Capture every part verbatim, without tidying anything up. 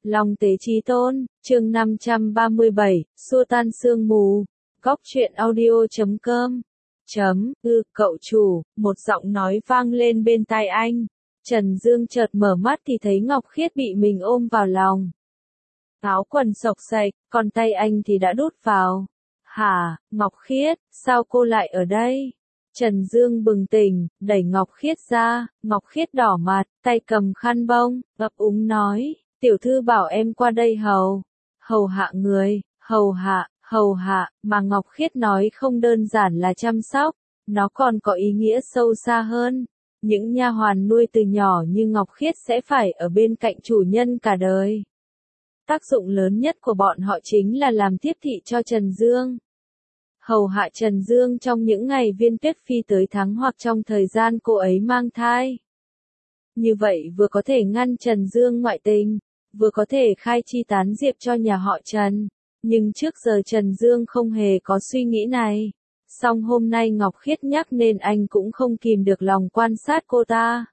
Long tế chí tôn, chương năm trăm ba mươi bảy, xua tan sương mù. Góc truyện audio chấm com. Chấm, ư, cậu chủ, một giọng nói vang lên bên tai anh. Trần Dương chợt mở mắt thì thấy Ngọc Khiết bị mình ôm vào lòng. Áo quần xộc xạch, còn tay anh thì đã đút vào. Hả, Ngọc Khiết, sao cô lại ở đây? Trần Dương bừng tỉnh, đẩy Ngọc Khiết ra, Ngọc Khiết đỏ mặt, tay cầm khăn bông, ấp úng nói, tiểu thư bảo em qua đây hầu, hầu hạ người, hầu hạ, hầu hạ, mà Ngọc Khiết nói không đơn giản là chăm sóc, nó còn có ý nghĩa sâu xa hơn. Những nha hoàn nuôi từ nhỏ như Ngọc Khiết sẽ phải ở bên cạnh chủ nhân cả đời. Tác dụng lớn nhất của bọn họ chính là làm tiếp thị cho Trần Dương. Hầu hạ Trần Dương trong những ngày Viên Tuyết Phi tới thắng hoặc trong thời gian cô ấy mang thai. Như vậy vừa có thể ngăn Trần Dương ngoại tình, vừa có thể khai chi tán diệp cho nhà họ Trần. Nhưng trước giờ Trần Dương không hề có suy nghĩ này. Song hôm nay Ngọc Khiết nhắc nên anh cũng không kìm được lòng quan sát cô ta.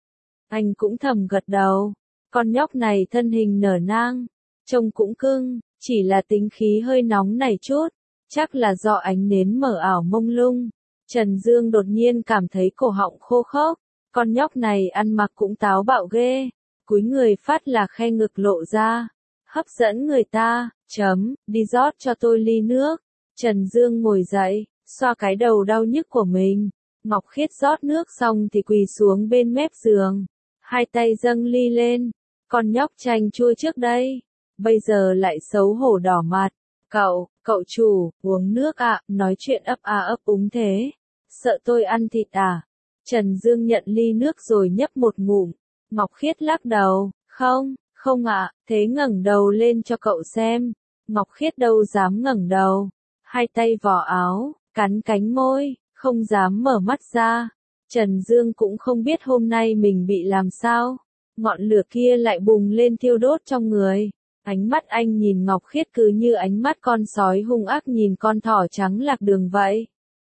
Anh cũng thầm gật đầu. Con nhóc này thân hình nở nang, trông cũng cưng, chỉ là tính khí hơi nóng này chút. Chắc là do ánh nến mờ ảo mông lung. Trần Dương đột nhiên cảm thấy cổ họng khô khốc. Con nhóc này ăn mặc cũng táo bạo ghê. Cúi người phát là khe ngực lộ ra. Hấp dẫn người ta, chấm, đi rót cho tôi ly nước. Trần Dương ngồi dậy, xoa cái đầu đau nhức của mình. Ngọc Khiết rót nước xong thì quỳ xuống bên mép giường. Hai tay dâng ly lên. Con nhóc chanh chua trước đây. Bây giờ lại xấu hổ đỏ mặt. Cậu, cậu chủ, uống nước ạ, à, nói chuyện ấp a ấp úng thế. Sợ tôi ăn thịt à? Trần Dương nhận ly nước rồi nhấp một ngụm. Ngọc Khiết lắc đầu, không, không ạ, à, thế ngẩng đầu lên cho cậu xem. Ngọc Khiết đâu dám ngẩng đầu. Hai tay vò áo, cắn cánh môi, không dám mở mắt ra. Trần Dương cũng không biết hôm nay mình bị làm sao. Ngọn lửa kia lại bùng lên thiêu đốt trong người. Ánh mắt anh nhìn Ngọc Khiết cứ như ánh mắt con sói hung ác nhìn con thỏ trắng lạc đường vậy.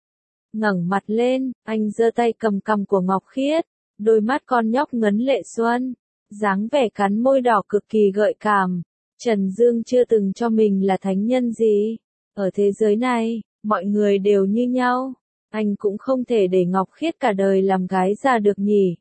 Ngẩng mặt lên, anh giơ tay cầm cằm của Ngọc Khiết, đôi mắt con nhóc ngấn lệ xuân, dáng vẻ cắn môi đỏ cực kỳ gợi cảm. Trần Dương chưa từng cho mình là thánh nhân gì. Ở thế giới này, mọi người đều như nhau. Anh cũng không thể để Ngọc Khiết cả đời làm gái già được nhỉ.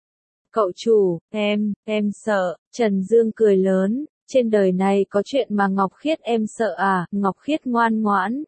Cậu chủ, em, em sợ. Trần Dương cười lớn. Trên đời này có chuyện mà Ngọc Khiết em sợ à? Ngọc Khiết ngoan ngoãn.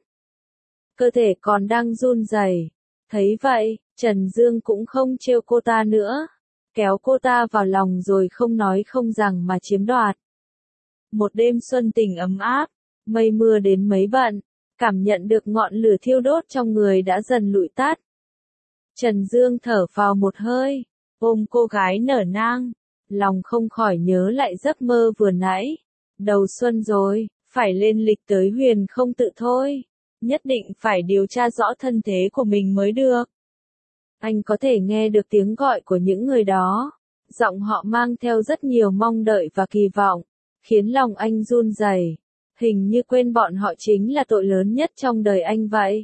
Cơ thể còn đang run rẩy. Thấy vậy, Trần Dương cũng không trêu cô ta nữa. Kéo cô ta vào lòng rồi không nói không rằng mà chiếm đoạt. Một đêm xuân tình ấm áp, mây mưa đến mấy bận, cảm nhận được ngọn lửa thiêu đốt trong người đã dần lụi tắt. Trần Dương thở phào một hơi, ôm cô gái nở nang. Lòng không khỏi nhớ lại giấc mơ vừa nãy. Đầu xuân rồi, phải lên lịch tới Huyền không tự thôi. Nhất định phải điều tra rõ thân thế của mình mới được. Anh có thể nghe được tiếng gọi của những người đó. Giọng họ mang theo rất nhiều mong đợi và kỳ vọng, khiến lòng anh run rẩy. Hình như quên bọn họ chính là tội lớn nhất trong đời anh vậy.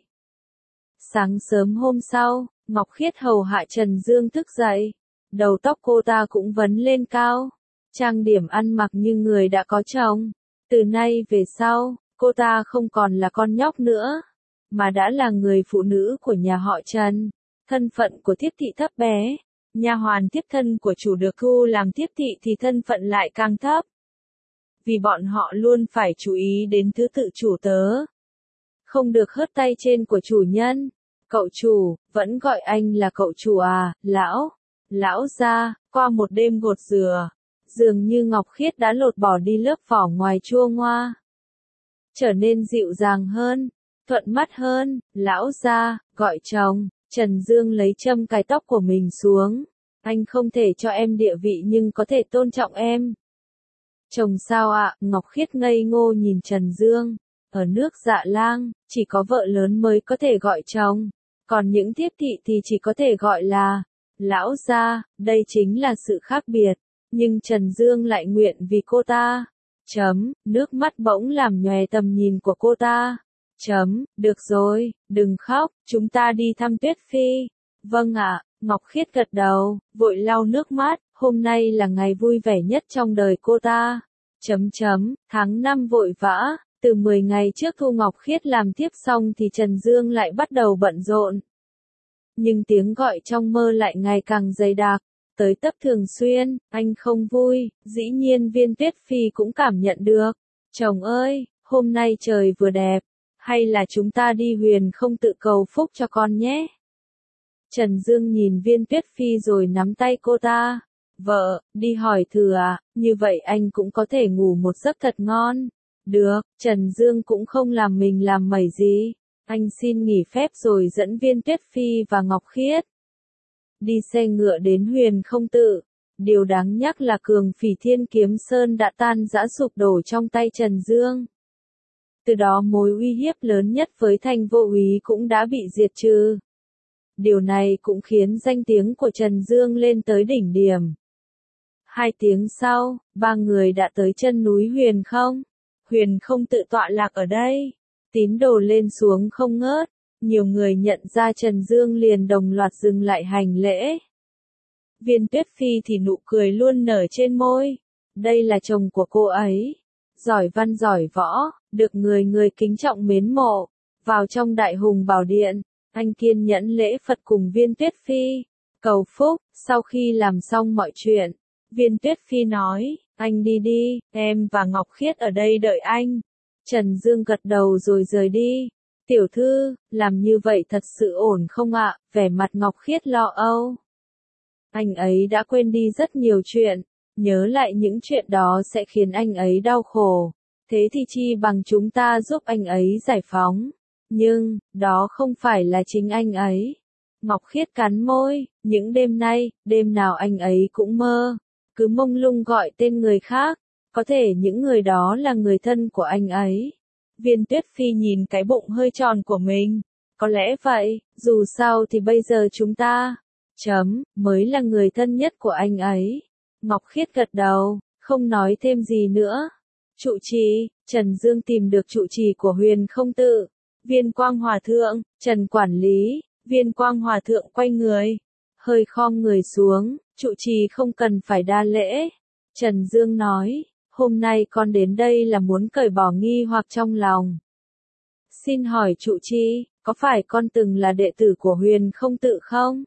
Sáng sớm hôm sau, Ngọc Khiết hầu hạ Trần Dương thức dậy. Đầu tóc cô ta cũng vấn lên cao, trang điểm ăn mặc như người đã có chồng. Từ nay về sau, cô ta không còn là con nhóc nữa, mà đã là người phụ nữ của nhà họ Trần. Thân phận của thiếp thị thấp bé, nha hoàn tiếp thân của chủ được thu làm thiếp thị thì thân phận lại càng thấp. Vì bọn họ luôn phải chú ý đến thứ tự chủ tớ, không được hớt tay trên của chủ nhân. Cậu chủ, vẫn gọi anh là cậu chủ à, lão. Lão gia, qua một đêm gột rửa, dường như Ngọc Khiết đã lột bỏ đi lớp vỏ ngoài chua ngoa. Trở nên dịu dàng hơn, thuận mắt hơn. Lão gia, gọi chồng. Trần Dương lấy châm cài tóc của mình xuống. Anh không thể cho em địa vị nhưng có thể tôn trọng em. Chồng sao ạ? À? Ngọc Khiết ngây ngô nhìn Trần Dương. Ở nước Dạ Lang, chỉ có vợ lớn mới có thể gọi chồng. Còn những thiếp thị thì chỉ có thể gọi là lão gia. Đây chính là sự khác biệt. Nhưng Trần Dương lại nguyện vì cô ta. Chấm, nước mắt bỗng làm nhòe tầm nhìn của cô ta. Chấm, được rồi, đừng khóc, chúng ta đi thăm Tuyết Phi. Vâng ạ, Ngọc Khiết gật đầu, vội lau nước mắt. Hôm nay là ngày vui vẻ nhất trong đời cô ta. Chấm chấm, tháng năm vội vã, từ mười ngày trước Thu Ngọc Khiết làm tiếp xong thì Trần Dương lại bắt đầu bận rộn. Nhưng tiếng gọi trong mơ lại ngày càng dày đặc, tới tấp thường xuyên, anh không vui, dĩ nhiên Viên Tuyết Phi cũng cảm nhận được. Chồng ơi, hôm nay trời vừa đẹp, hay là chúng ta đi Huyền Không Tự cầu phúc cho con nhé. Trần Dương nhìn Viên Tuyết Phi rồi nắm tay cô ta. Vợ, đi hỏi thử à, như vậy anh cũng có thể ngủ một giấc thật ngon. Được, Trần Dương cũng không làm mình làm mẩy gì. Anh xin nghỉ phép rồi dẫn Viên Tuyết Phi và Ngọc Khiết đi xe ngựa đến Huyền Không Tự. Điều đáng nhắc là Cường Phỉ Thiên Kiếm Sơn đã tan rã sụp đổ trong tay Trần Dương. Từ đó mối uy hiếp lớn nhất với Thanh Vô Úy cũng đã bị diệt trừ. Điều này cũng khiến danh tiếng của Trần Dương lên tới đỉnh điểm. Hai tiếng sau, ba người đã tới chân núi Huyền Không. Huyền Không Tự tọa lạc ở đây. Tín đồ lên xuống không ngớt. Nhiều người nhận ra Trần Dương liền đồng loạt dừng lại hành lễ. Viên Tuyết Phi thì nụ cười luôn nở trên môi. Đây là chồng của cô ấy. Giỏi văn giỏi võ, được người người kính trọng mến mộ. Vào trong Đại Hùng Bảo Điện, anh kiên nhẫn lễ Phật cùng Viên Tuyết Phi. Cầu phúc, sau khi làm xong mọi chuyện, Viên Tuyết Phi nói, anh đi đi, em và Ngọc Khiết ở đây đợi anh. Trần Dương gật đầu rồi rời đi. Tiểu thư, làm như vậy thật sự ổn không ạ? Vẻ mặt Ngọc Khiết lo âu. Anh ấy đã quên đi rất nhiều chuyện, nhớ lại những chuyện đó sẽ khiến anh ấy đau khổ. Thế thì chi bằng chúng ta giúp anh ấy giải phóng. Nhưng, đó không phải là chính anh ấy. Ngọc Khiết cắn môi, những đêm nay, đêm nào anh ấy cũng mơ. Cứ mông lung gọi tên người khác, có thể những người đó là người thân của anh ấy. Viên Tuyết Phi nhìn cái bụng hơi tròn của mình. Có lẽ vậy, dù sao thì bây giờ chúng ta, chấm, mới là người thân nhất của anh ấy. Ngọc Khiết gật đầu, không nói thêm gì nữa. Trụ trì, Trần Dương tìm được trụ trì của Huyền Không Tự. Viên Quang Hòa Thượng, Trần Quản lý, Viên Quang Hòa Thượng quay người. Hơi khom người xuống, trụ trì không cần phải đa lễ. Trần Dương nói, hôm nay con đến đây là muốn cởi bỏ nghi hoặc trong lòng. Xin hỏi trụ trì, có phải con từng là đệ tử của Huyền Không Tự không?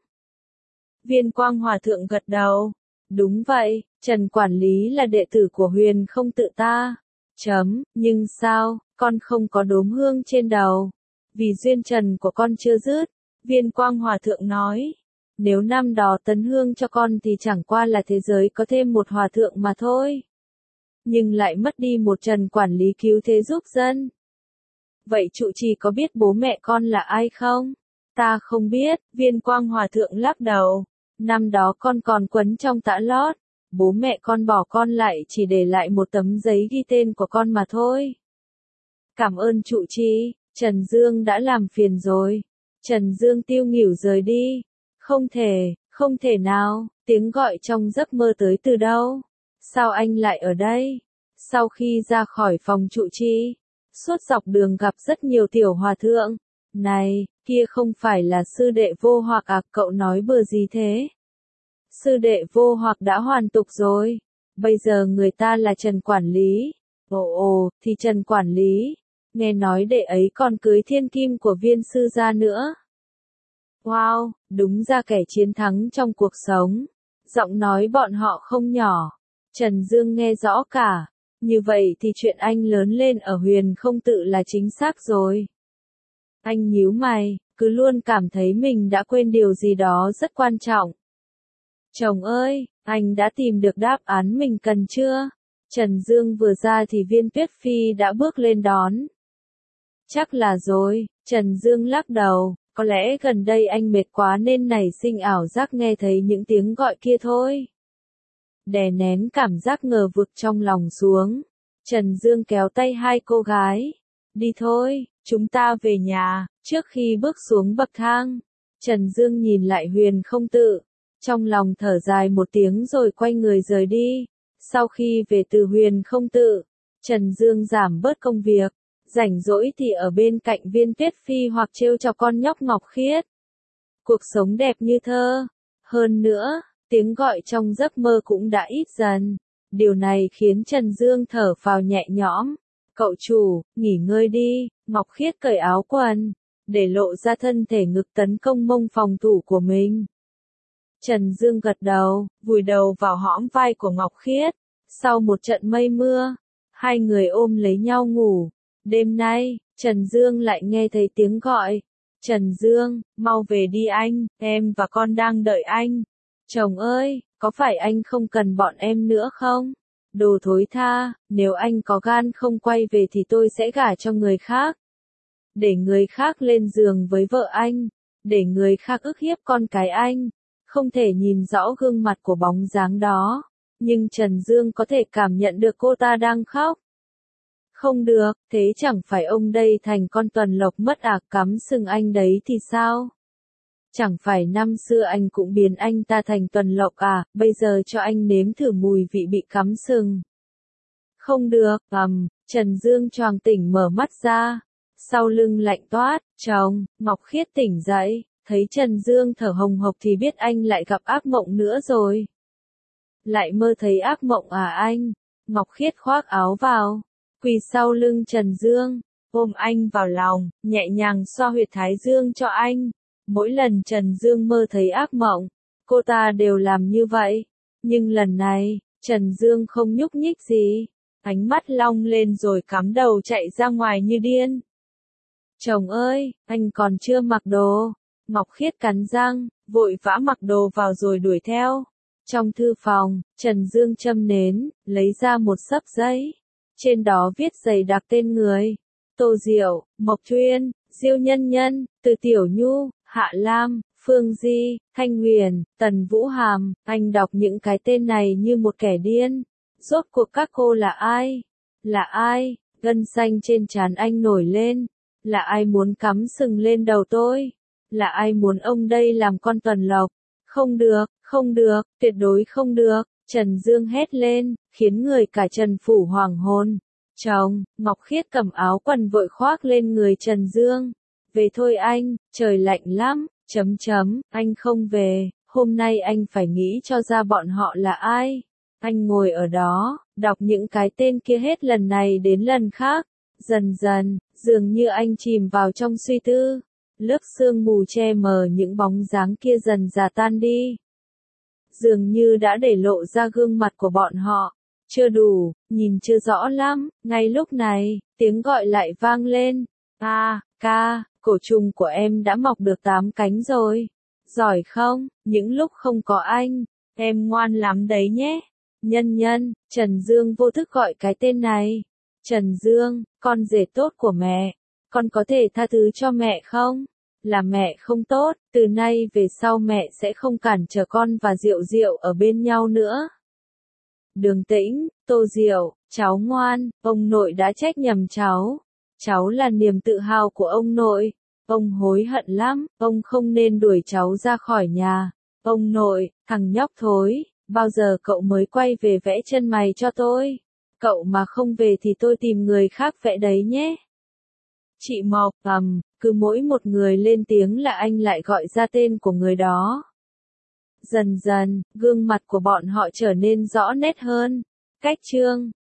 Viên Quang Hòa Thượng gật đầu. Đúng vậy, Trần Quản lý là đệ tử của Huyền Không Tự ta. Chấm, nhưng sao, con không có đốm hương trên đầu? Vì duyên trần của con chưa dứt. Viên Quang Hòa Thượng nói. Nếu năm đó tấn hương cho con thì chẳng qua là thế giới có thêm một hòa thượng mà thôi. Nhưng lại mất đi một Trần Quản lý cứu thế giúp dân. Vậy trụ trì có biết bố mẹ con là ai không? Ta không biết, Viên Quang Hòa Thượng lắc đầu. Năm đó con còn quấn trong tã lót. Bố mẹ con bỏ con lại chỉ để lại một tấm giấy ghi tên của con mà thôi. Cảm ơn trụ trì, Trần Dương đã làm phiền rồi. Trần Dương tiêu nghỉu rời đi. Không thể, không thể nào, tiếng gọi trong giấc mơ tới từ đâu? Sao anh lại ở đây? Sau khi ra khỏi phòng trụ trì, suốt dọc đường gặp rất nhiều tiểu hòa thượng. Này, kia không phải là sư đệ Vô Hoặc à, cậu nói bừa gì thế? Sư đệ Vô Hoặc đã hoàn tục rồi. Bây giờ người ta là Trần Quản lý. Ồ ồ, thì Trần Quản lý. Nghe nói đệ ấy còn cưới thiên kim của Viên sư gia nữa. Wow, đúng ra kẻ chiến thắng trong cuộc sống. Giọng nói bọn họ không nhỏ. Trần Dương nghe rõ cả. Như vậy thì chuyện anh lớn lên ở Huyền Không Tự là chính xác rồi. Anh nhíu mày, cứ luôn cảm thấy mình đã quên điều gì đó rất quan trọng. Chồng ơi, anh đã tìm được đáp án mình cần chưa? Trần Dương vừa ra thì Viên Tuyết Phi đã bước lên đón. Chắc là rồi, Trần Dương lắc đầu, có lẽ gần đây anh mệt quá nên nảy sinh ảo giác nghe thấy những tiếng gọi kia thôi. Đè nén cảm giác ngờ vực trong lòng xuống. Trần Dương kéo tay hai cô gái. Đi thôi, chúng ta về nhà. Trước khi bước xuống bậc thang, Trần Dương nhìn lại Huyền Không Tự. Trong lòng thở dài một tiếng rồi quay người rời đi. Sau khi về từ Huyền Không Tự, Trần Dương giảm bớt công việc. Rảnh rỗi thì ở bên cạnh Viên Tuyết Phi hoặc trêu chọc con nhóc Ngọc Khiết. Cuộc sống đẹp như thơ. Hơn nữa, tiếng gọi trong giấc mơ cũng đã ít dần. Điều này khiến Trần Dương thở phào nhẹ nhõm. Cậu chủ, nghỉ ngơi đi. Ngọc Khiết cởi áo quần, để lộ ra thân thể ngực tấn công mông phòng thủ của mình. Trần Dương gật đầu, vùi đầu vào hõm vai của Ngọc Khiết. Sau một trận mây mưa, hai người ôm lấy nhau ngủ. Đêm nay, Trần Dương lại nghe thấy tiếng gọi. Trần Dương, mau về đi anh, em và con đang đợi anh. Chồng ơi, có phải anh không cần bọn em nữa không? Đồ thối tha, nếu anh có gan không quay về thì tôi sẽ gả cho người khác. Để người khác lên giường với vợ anh, để người khác ức hiếp con cái anh. Không thể nhìn rõ gương mặt của bóng dáng đó, nhưng Trần Dương có thể cảm nhận được cô ta đang khóc. Không được, thế chẳng phải ông đây thành con tuần lộc mất à, cắm sừng anh đấy thì sao? Chẳng phải năm xưa anh cũng biến anh ta thành tuần lộc à, bây giờ cho anh nếm thử mùi vị bị cắm sừng. Không được, ầm, Trần Dương choàng tỉnh mở mắt ra, sau lưng lạnh toát, chồng. Ngọc Khiết tỉnh dậy, thấy Trần Dương thở hồng hộc thì biết anh lại gặp ác mộng nữa rồi. Lại mơ thấy ác mộng à anh? Ngọc Khiết khoác áo vào, quỳ sau lưng Trần Dương, ôm anh vào lòng, nhẹ nhàng xoa huyệt thái dương cho anh. Mỗi lần Trần Dương mơ thấy ác mộng, cô ta đều làm như vậy. Nhưng lần này, Trần Dương không nhúc nhích gì, ánh mắt long lên rồi cắm đầu chạy ra ngoài như điên. Chồng ơi, anh còn chưa mặc đồ. Ngọc Khiết cắn răng, vội vã mặc đồ vào rồi đuổi theo. Trong thư phòng, Trần Dương châm nến, lấy ra một xấp giấy. Trên đó viết dày đặc tên người. Tô Diệu, Mộc Thuyên, Diêu Nhân Nhân, Từ Tiểu Nhu, Hạ Lam, Phương Di, Thanh Huyền, Tần Vũ Hàm. Anh đọc những cái tên này như một kẻ điên. Rốt cuộc các cô là ai? Là ai? Gân xanh trên trán anh nổi lên. Là ai muốn cắm sừng lên đầu tôi? Là ai muốn ông đây làm con tuần lộc? Không được, không được, tuyệt đối không được. Trần Dương hét lên, khiến người cả Trần Phủ hoảng hồn. Chồng, Ngọc Khiết cầm áo quần vội khoác lên người Trần Dương. Về thôi anh, trời lạnh lắm, chấm chấm, anh không về, hôm nay anh phải nghĩ cho ra bọn họ là ai. Anh ngồi ở đó, đọc những cái tên kia hết lần này đến lần khác. Dần dần, dường như anh chìm vào trong suy tư. Lớp sương mù che mờ những bóng dáng kia dần già tan đi. Dường như đã để lộ ra gương mặt của bọn họ. Chưa đủ, nhìn chưa rõ lắm. Ngay lúc này, tiếng gọi lại vang lên. À, ca, cổ trùng của em đã mọc được tám cánh rồi. Giỏi không, những lúc không có anh, em ngoan lắm đấy nhé. Nhân Nhân, Trần Dương vô thức gọi cái tên này. Trần Dương, con rể tốt của mẹ, con có thể tha thứ cho mẹ không? Là mẹ không tốt, từ nay về sau mẹ sẽ không cản trở con và Diệu Diệu ở bên nhau nữa. Đường Tĩnh, Tô Diệu, cháu ngoan, ông nội đã trách nhầm cháu. Cháu là niềm tự hào của ông nội. Ông hối hận lắm, ông không nên đuổi cháu ra khỏi nhà. Ông nội, thằng nhóc thối, bao giờ cậu mới quay về vẽ chân mày cho tôi? Cậu mà không về thì tôi tìm người khác vẽ đấy nhé. Chị Mộc, ầm, cứ mỗi một người lên tiếng là anh lại gọi ra tên của người đó. Dần dần, gương mặt của bọn họ trở nên rõ nét hơn. Cách chương